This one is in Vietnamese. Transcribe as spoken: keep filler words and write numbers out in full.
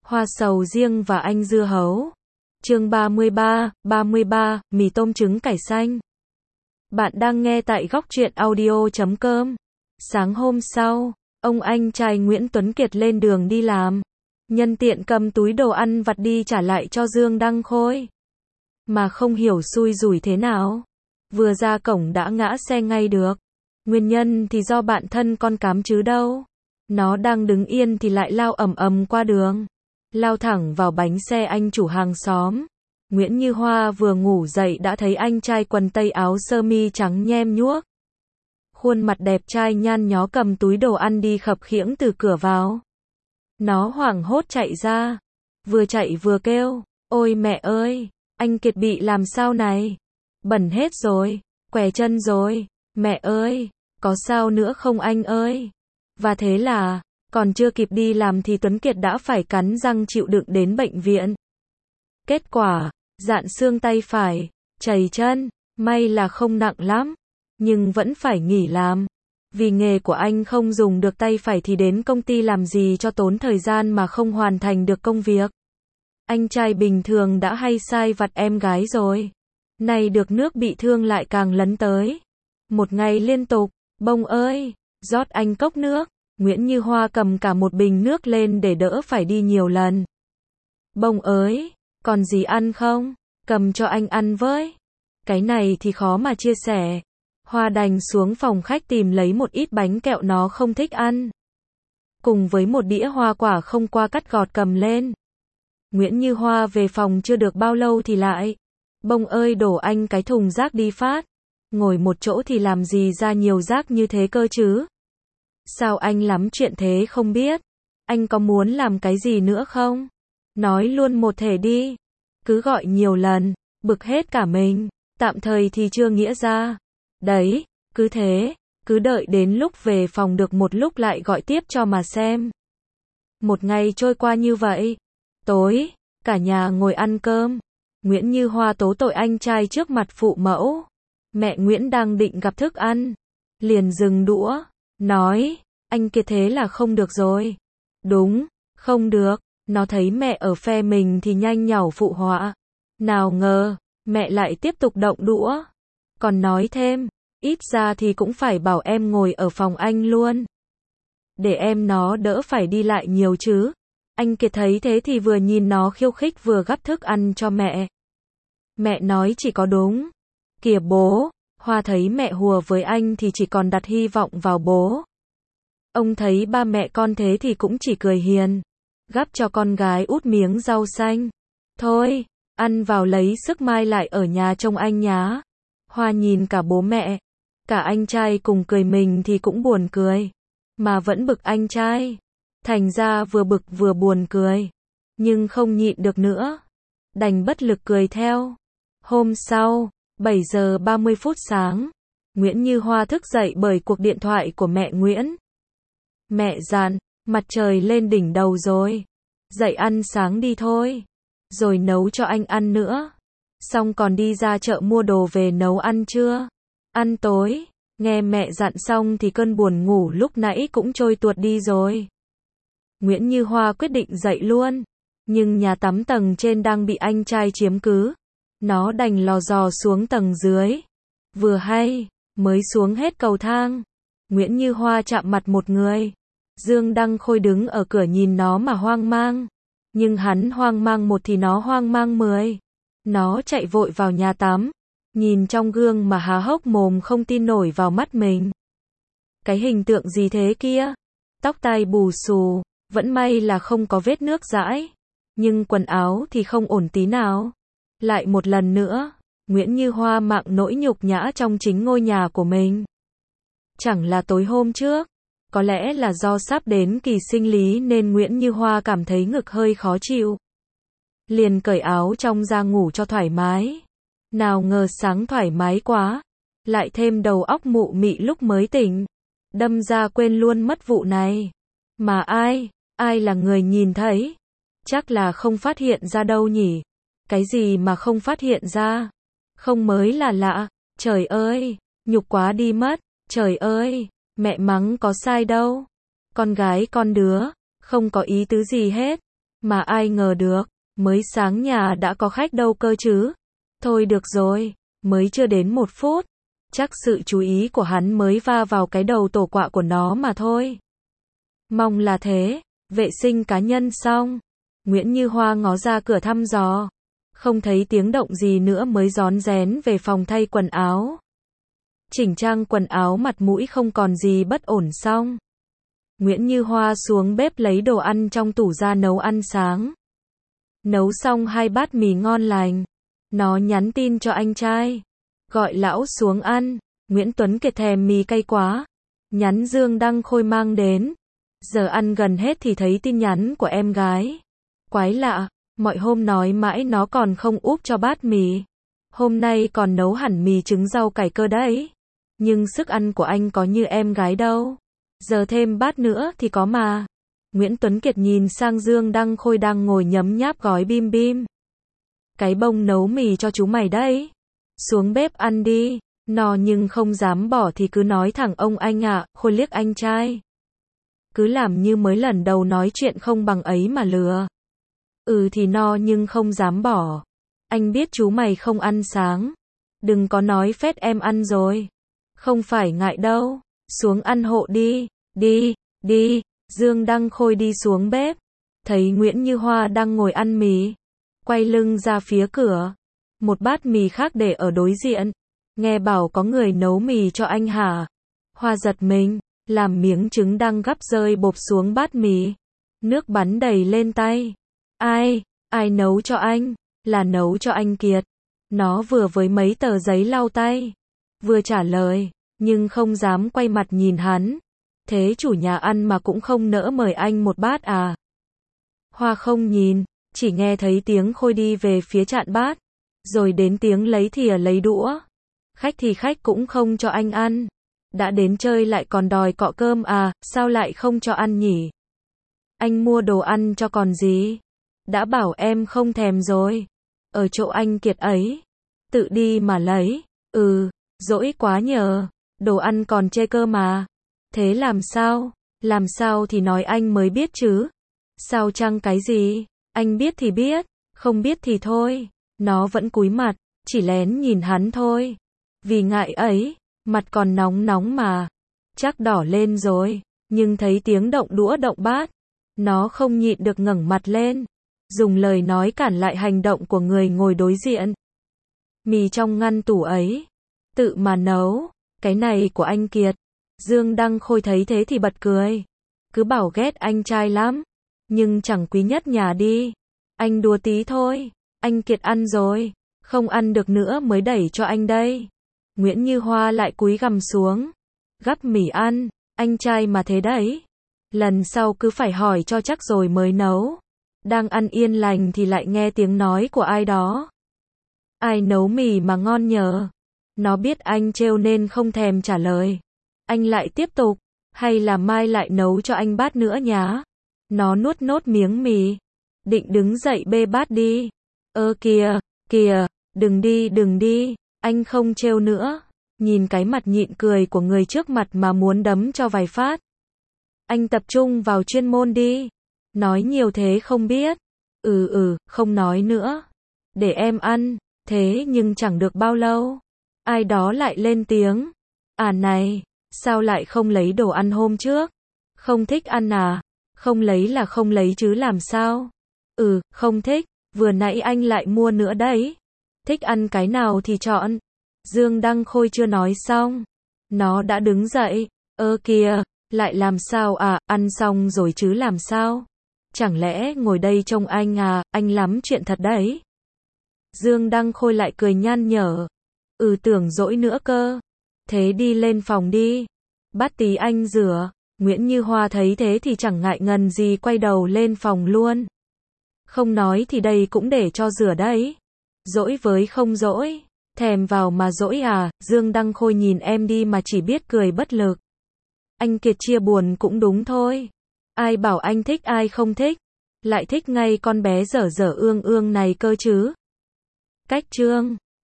Hoa sầu riêng và anh dưa hấu. Chương ba mươi ba, ba mươi ba, mì tôm trứng cải xanh. Bạn đang nghe tại góc truyện audio chấm com. Sáng hôm sau, ông anh trai Nguyễn Tuấn Kiệt lên đường đi làm. Nhân tiện cầm túi đồ ăn vặt đi trả lại cho Dương Đăng Khôi. Mà không hiểu xui rủi thế nào. Vừa ra cổng đã ngã xe ngay được. Nguyên nhân thì do bạn thân con cám chứ đâu. Nó đang đứng yên thì lại lao ầm ầm qua đường. Lao thẳng vào bánh xe anh chủ hàng xóm. Nguyễn Như Hoa vừa ngủ dậy đã thấy anh trai quần tây áo sơ mi trắng nhem nhuốc. Khuôn mặt đẹp trai nhan nhó cầm túi đồ ăn đi khập khiễng từ cửa vào. Nó hoảng hốt chạy ra. Vừa chạy vừa kêu, ôi mẹ ơi, anh Kiệt bị làm sao này? Bẩn hết rồi, què chân rồi, mẹ ơi, có sao nữa không anh ơi? Và thế là, còn chưa kịp đi làm thì Tuấn Kiệt đã phải cắn răng chịu đựng đến bệnh viện. Kết quả, dạn xương tay phải, chầy chân, may là không nặng lắm, nhưng vẫn phải nghỉ làm. Vì nghề của anh không dùng được tay phải thì đến công ty làm gì cho tốn thời gian mà không hoàn thành được công việc. Anh trai bình thường đã hay sai vặt em gái rồi. Nay được nước bị thương lại càng lấn tới. Một ngày liên tục, bông ơi, rót anh cốc nước. Nguyễn Như Hoa cầm cả một bình nước lên để đỡ phải đi nhiều lần. Bông ơi, còn gì ăn không? Cầm cho anh ăn với. Cái này thì khó mà chia sẻ. Hoa đành xuống phòng khách tìm lấy một ít bánh kẹo nó không thích ăn. Cùng với một đĩa hoa quả không qua cắt gọt cầm lên. Nguyễn Như Hoa về phòng chưa được bao lâu thì lại. Bông ơi đổ anh cái thùng rác đi phát. Ngồi một chỗ thì làm gì ra nhiều rác như thế cơ chứ? Sao anh lắm chuyện thế không biết? Anh có muốn làm cái gì nữa không? Nói luôn một thể đi. Cứ gọi nhiều lần, bực hết cả mình. Tạm thời thì chưa nghĩa ra. Đấy, cứ thế, cứ đợi đến lúc về phòng được một lúc lại gọi tiếp cho mà xem. Một ngày trôi qua như vậy. Tối, cả nhà ngồi ăn cơm. Nguyễn Như Hoa tố tội anh trai trước mặt phụ mẫu. Mẹ Nguyễn đang định gặp thức ăn. Liền dừng đũa, nói, anh Kiệt thế là không được rồi. Đúng, không được. Nó thấy mẹ ở phe mình thì nhanh nhảu phụ họa. Nào ngờ, mẹ lại tiếp tục động đũa. Còn nói thêm, ít ra thì cũng phải bảo em ngồi ở phòng anh luôn. Để em nó đỡ phải đi lại nhiều chứ. Anh Kiệt thấy thế thì vừa nhìn nó khiêu khích vừa gắp thức ăn cho mẹ. Mẹ nói chỉ có đúng. Kìa bố, Hoa thấy mẹ hùa với anh thì chỉ còn đặt hy vọng vào bố. Ông thấy ba mẹ con thế thì cũng chỉ cười hiền. Gắp cho con gái út miếng rau xanh. Thôi, ăn vào lấy sức mai lại ở nhà trông anh nhá. Hoa nhìn cả bố mẹ, cả anh trai cùng cười mình thì cũng buồn cười. Mà vẫn bực anh trai. Thành ra vừa bực vừa buồn cười. Nhưng không nhịn được nữa. Đành bất lực cười theo. Hôm sau, bảy giờ ba mươi phút sáng. Nguyễn Như Hoa thức dậy bởi cuộc điện thoại của mẹ Nguyễn. Mẹ dặn, mặt trời lên đỉnh đầu rồi. Dậy ăn sáng đi thôi. Rồi nấu cho anh ăn nữa. Xong còn đi ra chợ mua đồ về nấu ăn trưa. Ăn tối. Nghe mẹ dặn xong thì cơn buồn ngủ lúc nãy cũng trôi tuột đi rồi. Nguyễn Như Hoa quyết định dậy luôn. Nhưng nhà tắm tầng trên đang bị anh trai chiếm cứ. Nó đành lò dò xuống tầng dưới. Vừa hay, mới xuống hết cầu thang. Nguyễn Như Hoa chạm mặt một người. Dương Đăng Khôi đứng ở cửa nhìn nó mà hoang mang. Nhưng hắn hoang mang một thì nó hoang mang mười. Nó chạy vội vào nhà tắm. Nhìn trong gương mà há hốc mồm không tin nổi vào mắt mình. Cái hình tượng gì thế kia? Tóc tai bù xù. Vẫn may là không có vết nước dãi. Nhưng quần áo thì không ổn tí nào. Lại một lần nữa, Nguyễn Như Hoa mạo nỗi nhục nhã trong chính ngôi nhà của mình. Chẳng là tối hôm trước. Có lẽ là do sắp đến kỳ sinh lý nên Nguyễn Như Hoa cảm thấy ngực hơi khó chịu. Liền cởi áo trong ra ngủ cho thoải mái. Nào ngờ sáng thoải mái quá. Lại thêm đầu óc mụ mị lúc mới tỉnh. Đâm ra quên luôn mất vụ này. Mà ai, ai là người nhìn thấy? Chắc là không phát hiện ra đâu nhỉ? Cái gì mà không phát hiện ra? Không mới là lạ. Trời ơi, nhục quá đi mất. Trời ơi, mẹ mắng có sai đâu. Con gái con đứa, không có ý tứ gì hết. Mà ai ngờ được, mới sáng nhà đã có khách đâu cơ chứ. Thôi được rồi, mới chưa đến một phút. Chắc sự chú ý của hắn mới va vào cái đầu tổ quạ của nó mà thôi. Mong là thế. Vệ sinh cá nhân xong, Nguyễn Như Hoa ngó ra cửa thăm dò. Không thấy tiếng động gì nữa mới rón rén về phòng thay quần áo. Chỉnh trang quần áo mặt mũi không còn gì bất ổn xong. Nguyễn Như Hoa xuống bếp lấy đồ ăn trong tủ ra nấu ăn sáng. Nấu xong hai bát mì ngon lành. Nó nhắn tin cho anh trai. Gọi lão xuống ăn. Nguyễn Tuấn Kiệt thèm mì cay quá. Nhắn Dương Đăng Khôi mang đến. Giờ ăn gần hết thì thấy tin nhắn của em gái. Quái lạ, mọi hôm nói mãi nó còn không úp cho bát mì. Hôm nay còn nấu hẳn mì trứng rau cải cơ đấy. Nhưng sức ăn của anh có như em gái đâu. Giờ thêm bát nữa thì có mà. Nguyễn Tuấn Kiệt nhìn sang Dương Đăng Khôi đang ngồi nhấm nháp gói bim bim. Cái bông nấu mì cho chú mày đấy. Xuống bếp ăn đi. Nó nhưng không dám bỏ thì cứ nói thẳng ông anh ạ, Khôi liếc anh trai. Cứ làm như mới lần đầu nói chuyện không bằng ấy mà lừa. Ừ thì no nhưng không dám bỏ. Anh biết chú mày không ăn sáng. Đừng có nói phét em ăn rồi. Không phải ngại đâu. Xuống ăn hộ đi. Đi, đi. Dương Đăng Khôi đi xuống bếp. Thấy Nguyễn Như Hoa đang ngồi ăn mì. Quay lưng ra phía cửa. Một bát mì khác để ở đối diện. Nghe bảo có người nấu mì cho anh hả? Hoa giật mình. Làm miếng trứng đang gắp rơi bộp xuống bát mì. Nước bắn đầy lên tay. Ai? Ai nấu cho anh? Là nấu cho anh Kiệt. Nó vừa với mấy tờ giấy lau tay. Vừa trả lời. Nhưng không dám quay mặt nhìn hắn. Thế chủ nhà ăn mà cũng không nỡ mời anh một bát à? Hoa không nhìn. Chỉ nghe thấy tiếng Khôi đi về phía chạn bát. Rồi đến tiếng lấy thìa lấy đũa. Khách thì khách cũng không cho anh ăn. Đã đến chơi lại còn đòi cọ cơm à, sao lại không cho ăn nhỉ? Anh mua đồ ăn cho còn gì? Đã bảo em không thèm rồi. Ở chỗ anh Kiệt ấy. Tự đi mà lấy. Ừ, dỗi quá nhờ. Đồ ăn còn chê cơ mà. Thế làm sao? Làm sao thì nói anh mới biết chứ. Sao chăng cái gì? Anh biết thì biết. Không biết thì thôi. Nó vẫn cúi mặt. Chỉ lén nhìn hắn thôi. Vì ngại ấy. Mặt còn nóng nóng mà. Chắc đỏ lên rồi. Nhưng thấy tiếng động đũa động bát. Nó không nhịn được ngẩng mặt lên. Dùng lời nói cản lại hành động của người ngồi đối diện. Mì trong ngăn tủ ấy. Tự mà nấu. Cái này của anh Kiệt. Dương Đăng Khôi thấy thế thì bật cười. Cứ bảo ghét anh trai lắm. Nhưng chẳng quý nhất nhà đi. Anh đùa tí thôi. Anh Kiệt ăn rồi. Không ăn được nữa mới đẩy cho anh đây. Nguyễn Như Hoa lại cúi gằm xuống. Gắp mì ăn. Anh trai mà thế đấy. Lần sau cứ phải hỏi cho chắc rồi mới nấu. Đang ăn yên lành thì lại nghe tiếng nói của ai đó. Ai nấu mì mà ngon nhờ. Nó biết anh trêu nên không thèm trả lời. Anh lại tiếp tục. Hay là mai lại nấu cho anh bát nữa nhá. Nó nuốt nốt miếng mì. Định đứng dậy bê bát đi. Ơ kìa, kìa, đừng đi đừng đi. Anh không trêu nữa. Nhìn cái mặt nhịn cười của người trước mặt mà muốn đấm cho vài phát. Anh tập trung vào chuyên môn đi. Nói nhiều thế không biết. Ừ ừ, không nói nữa. Để em ăn. Thế nhưng chẳng được bao lâu. Ai đó lại lên tiếng. À này, sao lại không lấy đồ ăn hôm trước? Không thích ăn à? Không lấy là không lấy chứ làm sao? Ừ, không thích. Vừa nãy anh lại mua nữa đấy. Thích ăn cái nào thì chọn. Dương Đăng Khôi chưa nói xong. Nó đã đứng dậy. Ơ kìa, lại làm sao à, ăn xong rồi chứ làm sao? Chẳng lẽ ngồi đây trông anh à, anh lắm chuyện thật đấy. Dương Đăng Khôi lại cười nhăn nhở. Ừ tưởng dỗi nữa cơ. Thế đi lên phòng đi. Bát tí anh rửa. Nguyễn Như Hoa thấy thế thì chẳng ngại ngần gì quay đầu lên phòng luôn. Không nói thì đây cũng để cho rửa đấy. Dỗi với không dỗi. Thèm vào mà dỗi à, Dương Đăng Khôi nhìn em đi mà chỉ biết cười bất lực. Anh Kiệt chia buồn cũng đúng thôi. Ai bảo anh thích ai không thích. Lại thích ngay con bé dở dở ương ương này cơ chứ. Cách chương